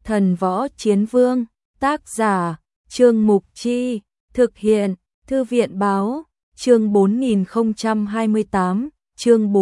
Thần Võ Chiến Vương, tác giả, Trương Mục Chi, thực hiện, Thư viện báo, chương 4028, chương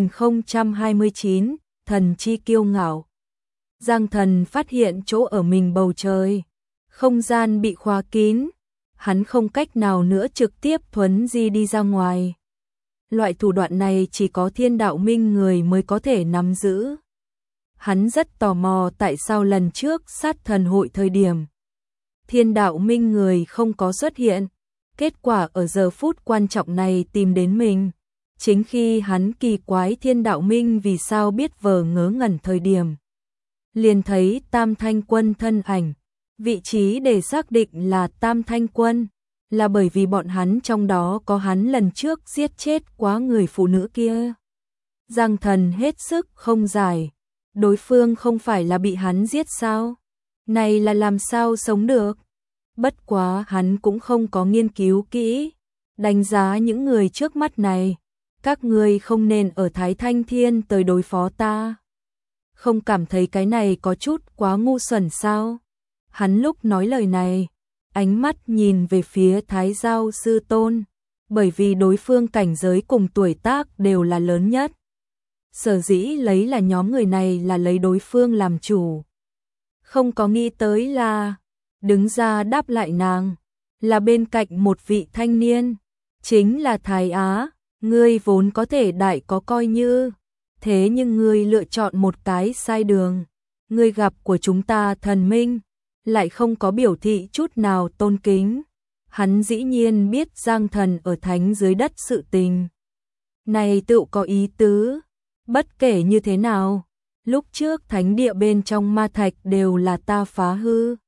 4029, thần chi kiêu ngạo. Giang Thần phát hiện chỗ ở mình bầu trời, không gian bị khóa kín, hắn không cách nào nữa trực tiếp thuấn di đi ra ngoài. Loại thủ đoạn này chỉ có Thiên Đạo Minh người mới có thể nắm giữ. Hắn rất tò mò tại sao lần trước sát thần hội thời điểm Thiên Đạo Minh người không có xuất hiện, kết quả ở giờ phút quan trọng này tìm đến mình. Chính khi hắn kỳ quái Thiên Đạo Minh vì sao biết vờ ngớ ngẩn thời điểm, liền thấy Tam Thanh Quân thân ảnh. Vị trí để xác định là Tam Thanh Quân là bởi vì bọn hắn trong đó có hắn lần trước giết chết quá người phụ nữ kia. Giang Thần hết sức không giải, đối phương không phải là bị hắn giết sao? Này là làm sao sống được? Bất quá hắn cũng không có nghiên cứu kỹ, đánh giá những người trước mắt này. Các ngươi không nên ở Thái Thanh Thiên tới đối phó ta. Không cảm thấy cái này có chút quá ngu xuẩn sao? Hắn lúc nói lời này, ánh mắt nhìn về phía Thái Giao Sư Tôn, bởi vì đối phương cảnh giới cùng tuổi tác đều là lớn nhất. Sở dĩ lấy là nhóm người này là lấy đối phương làm chủ. Không có nghĩ tới là đứng ra đáp lại nàng là bên cạnh một vị thanh niên, chính là Thái Á. Ngươi vốn có thể đại có coi như, thế nhưng ngươi lựa chọn một cái sai đường. Ngươi gặp của chúng ta thần minh, lại không có biểu thị chút nào tôn kính. Hắn dĩ nhiên biết Giang Thần ở thánh dưới đất sự tình này tự có ý tứ. Bất kể như thế nào, lúc trước thánh địa bên trong ma thạch đều là ta phá hư.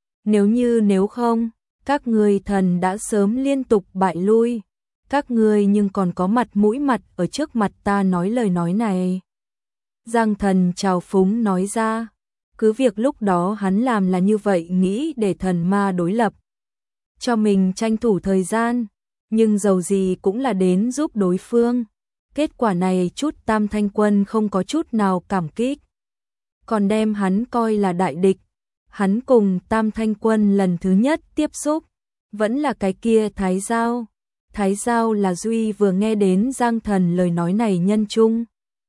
Nếu không, các ngươi thần đã sớm liên tục bại lui. Các ngươi nhưng còn có mặt mũi mặt ở trước mặt ta nói lời nói này. Giang Thần trào phúng nói ra, cứ việc lúc đó hắn làm là như vậy nghĩ để thần ma đối lập, cho mình tranh thủ thời gian, nhưng dầu gì cũng là đến giúp đối phương. Kết quả này chút Tam Thanh Quân không có chút nào cảm kích, còn đem hắn coi là đại địch. Hắn cùng Tam Thanh Quân lần thứ nhất tiếp xúc, vẫn là cái kia Thái Giao. Thái Giao là Duy vừa nghe đến Giang Thần lời nói này nhân chung.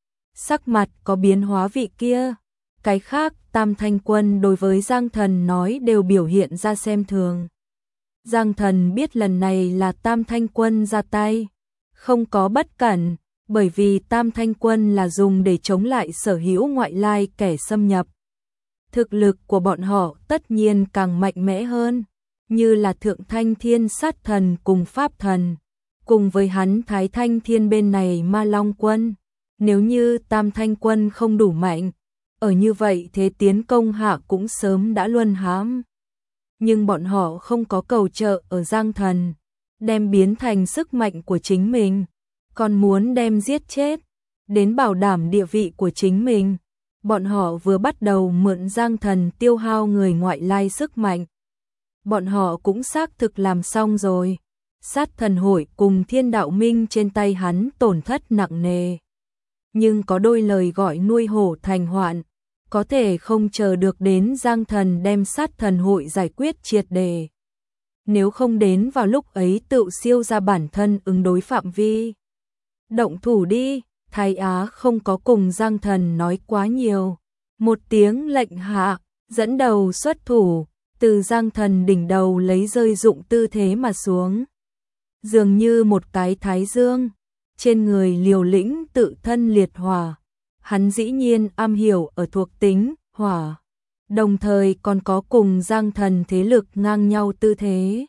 Sắc mặt có biến hóa vị kia. Cái khác Tam Thanh Quân đối với Giang Thần nói đều biểu hiện ra xem thường. Giang Thần biết lần này là Tam Thanh Quân ra tay, không có bất cẩn, bởi vì Tam Thanh Quân là dùng để chống lại sở hữu ngoại lai kẻ xâm nhập. Thực lực của bọn họ tất nhiên càng mạnh mẽ hơn, như là Thượng Thanh Thiên Sát Thần cùng Pháp Thần, cùng với hắn Thái Thanh Thiên bên này Ma Long Quân. Nếu như Tam Thanh Quân không đủ mạnh, ở như vậy thế tiến công hạ cũng sớm đã luân hãm. Nhưng bọn họ không có cầu trợ ở Giang Thần, đem biến thành sức mạnh của chính mình, còn muốn đem giết chết, đến bảo đảm địa vị của chính mình. Bọn họ vừa bắt đầu mượn Giang Thần tiêu hao người ngoại lai sức mạnh. Bọn họ cũng xác thực làm xong rồi. Sát thần hội cùng Thiên Đạo Minh trên tay hắn tổn thất nặng nề. Nhưng có đôi lời gọi nuôi hổ thành hoạn, có thể không chờ được đến Giang Thần đem sát thần hội giải quyết triệt đề. Nếu không đến vào lúc ấy tự siêu ra bản thân ứng đối phạm vi. Động thủ đi, Thái Á không có cùng Giang Thần nói quá nhiều. Một tiếng lệnh hạ, dẫn đầu xuất thủ, từ Giang Thần đỉnh đầu lấy rơi dụng tư thế mà xuống. Dường như một cái thái dương, trên người liều lĩnh tự thân liệt hỏa. Hắn dĩ nhiên am hiểu ở thuộc tính hỏa, đồng thời còn có cùng Giang Thần thế lực ngang nhau tư thế.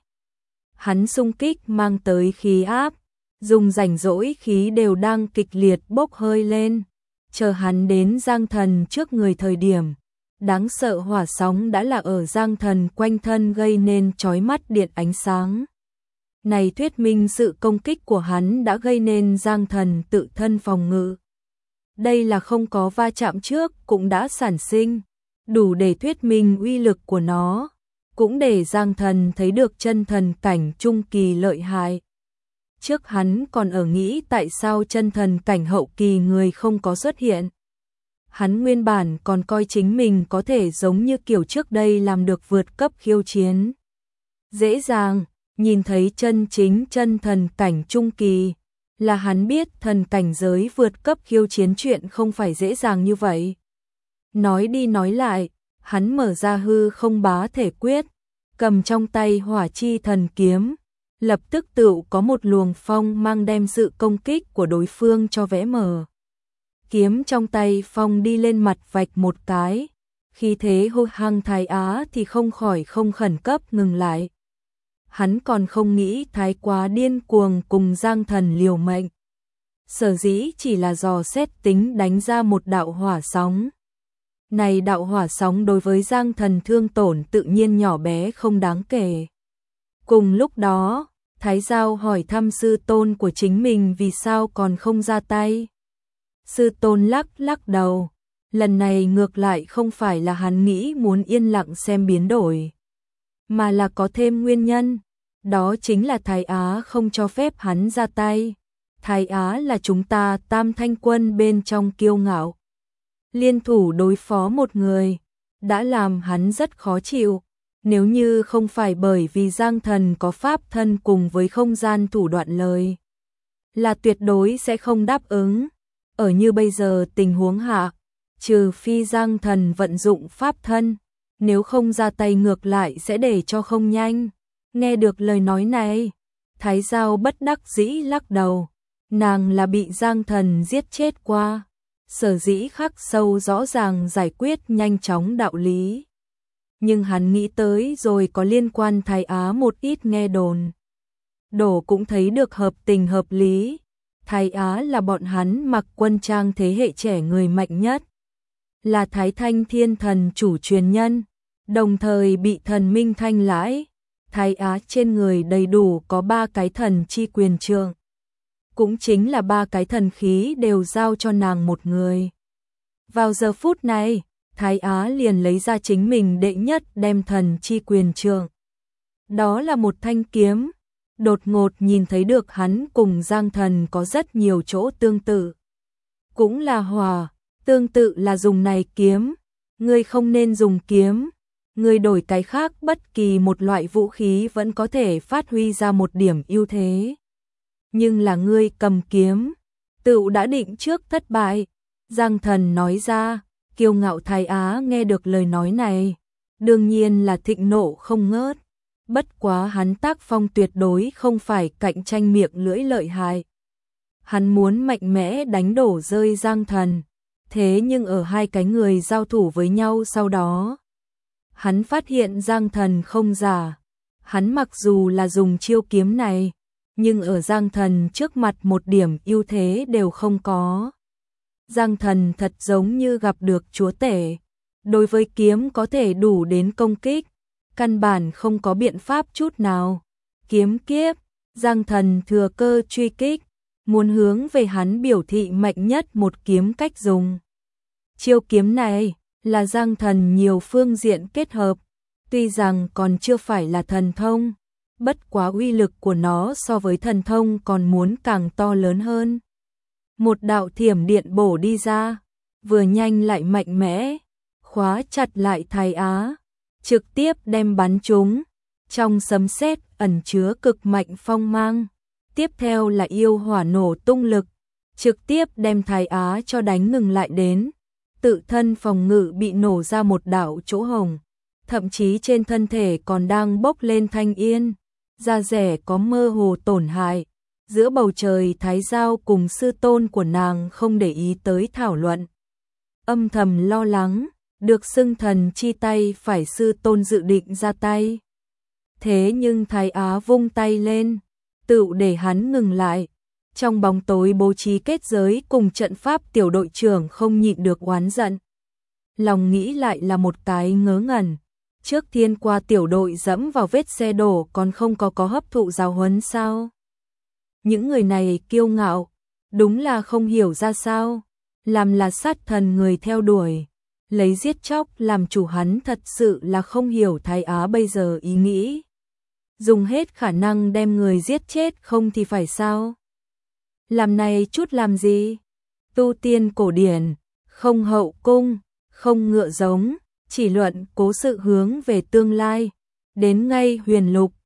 Hắn xung kích mang tới khí áp, dùng rảnh rỗi khí đều đang kịch liệt bốc hơi lên. Chờ hắn đến Giang Thần trước người thời điểm, đáng sợ hỏa sóng đã là ở Giang Thần quanh thân gây nên chói mắt điện ánh sáng. Này thuyết minh sự công kích của hắn đã gây nên Giang Thần tự thân phòng ngự. Đây là không có va chạm trước cũng đã sản sinh, đủ để thuyết minh uy lực của nó, cũng để Giang Thần thấy được chân thần cảnh trung kỳ lợi hại. Trước hắn còn ở nghĩ tại sao chân thần cảnh hậu kỳ người không có xuất hiện. Hắn nguyên bản còn coi chính mình có thể giống như kiểu trước đây làm được vượt cấp khiêu chiến. Dễ dàng, nhìn thấy chân chính chân thần cảnh trung kỳ, là hắn biết thần cảnh giới vượt cấp khiêu chiến chuyện không phải dễ dàng như vậy. Nói đi nói lại, hắn mở ra hư không bá thể quyết, cầm trong tay hỏa chi thần kiếm, lập tức tựu có một luồng phong mang đem sự công kích của đối phương cho vẽ mờ. Kiếm trong tay phong đi lên mặt vạch một cái, khi thế hô hăng Thái Á thì không khỏi không khẩn cấp ngừng lại. Hắn còn không nghĩ thái quá điên cuồng cùng Giang Thần liều mệnh. Sở dĩ chỉ là dò xét tính đánh ra một đạo hỏa sóng. Này đạo hỏa sóng đối với Giang Thần thương tổn tự nhiên nhỏ bé không đáng kể. Cùng lúc đó, Thái Giao hỏi thăm sư tôn của chính mình vì sao còn không ra tay. Sư tôn lắc lắc đầu, lần này ngược lại không phải là hắn nghĩ muốn yên lặng xem biến đổi, mà là có thêm nguyên nhân, đó chính là Thái Á không cho phép hắn ra tay. Thái Á là chúng ta Tam Thanh Quân bên trong kiêu ngạo. Liên thủ đối phó một người, đã làm hắn rất khó chịu. Nếu như không phải bởi vì Giang Thần có pháp thân cùng với không gian thủ đoạn lời, là tuyệt đối sẽ không đáp ứng. Ở như bây giờ tình huống hạ, trừ phi Giang Thần vận dụng pháp thân, nếu không ra tay ngược lại sẽ để cho không nhanh. Nghe được lời nói này, Thái Giao bất đắc dĩ lắc đầu, nàng là bị Giang Thần giết chết qua, sở dĩ khắc sâu rõ ràng giải quyết nhanh chóng đạo lý. Nhưng hắn nghĩ tới rồi có liên quan Thái Á một ít nghe đồn. Đổ cũng thấy được hợp tình hợp lý. Thái Á là bọn hắn mặc quân trang thế hệ trẻ người mạnh nhất. Là Thái Thanh Thiên Thần chủ truyền nhân, đồng thời bị thần Minh Thanh lãi. Thái Á trên người đầy đủ có 3 cái thần chi quyền trượng. Cũng chính là 3 cái thần khí đều giao cho nàng một người. Vào giờ phút này, Thái Á liền lấy ra chính mình đệ nhất đem thần chi quyền trượng. Đó là một thanh kiếm. Đột ngột nhìn thấy được hắn cùng Giang Thần có rất nhiều chỗ tương tự. Cũng là hòa, tương tự là dùng này kiếm. Ngươi không nên dùng kiếm. Ngươi đổi cái khác bất kỳ một loại vũ khí vẫn có thể phát huy ra một điểm ưu thế. Nhưng là ngươi cầm kiếm, tựu đã định trước thất bại. Giang Thần nói ra, kiêu ngạo Thái Á nghe được lời nói này, đương nhiên là thịnh nộ không ngớt. Bất quá hắn tác phong tuyệt đối không phải cạnh tranh miệng lưỡi lợi hại. Hắn muốn mạnh mẽ đánh đổ rơi Giang Thần, thế nhưng ở hai cái người giao thủ với nhau sau đó, hắn phát hiện Giang Thần không giả. Hắn mặc dù là dùng chiêu kiếm này, nhưng ở Giang Thần trước mặt một điểm ưu thế đều không có. Giang Thần thật giống như gặp được chúa tể, đối với kiếm có thể đủ đến công kích, căn bản không có biện pháp chút nào. Kiếm kiếp, Giang Thần thừa cơ truy kích, muốn hướng về hắn biểu thị mạnh nhất một kiếm cách dùng. Chiêu kiếm này là Giang Thần nhiều phương diện kết hợp, tuy rằng còn chưa phải là thần thông, bất quá uy lực của nó so với thần thông còn muốn càng to lớn hơn. Một đạo thiểm điện bổ đi ra, vừa nhanh lại mạnh mẽ, khóa chặt lại Thái Á, trực tiếp đem bắn trúng. Trong sấm sét ẩn chứa cực mạnh phong mang, tiếp theo là yêu hỏa nổ tung lực, trực tiếp đem Thái Á cho đánh ngừng lại đến. Tự thân phòng ngự bị nổ ra một đạo chỗ hồng, thậm chí trên thân thể còn đang bốc lên thanh yên, da rẻ có mơ hồ tổn hại. Giữa bầu trời Thái Giao cùng sư tôn của nàng không để ý tới thảo luận, âm thầm lo lắng, được xưng thần chi tay phải sư tôn dự định ra tay. Thế nhưng Thái Á vung tay lên, tựu để hắn ngừng lại. Trong bóng tối bố trí kết giới cùng trận pháp, tiểu đội trưởng không nhịn được oán giận. Lòng nghĩ lại là một cái ngớ ngẩn. Trước thiên qua tiểu đội dẫm vào vết xe đổ còn không có hấp thụ giáo huấn sao? Những người này kiêu ngạo, đúng là không hiểu ra sao. Làm là sát thần người theo đuổi, lấy giết chóc làm chủ, hắn thật sự là không hiểu Thái Á bây giờ ý nghĩ. Dùng hết khả năng đem người giết chết không thì phải sao? Làm này chút làm gì? Tu tiên cổ điển, không hậu cung, không ngựa giống, chỉ luận cố sự hướng về tương lai. Đến ngay Huyền Lục,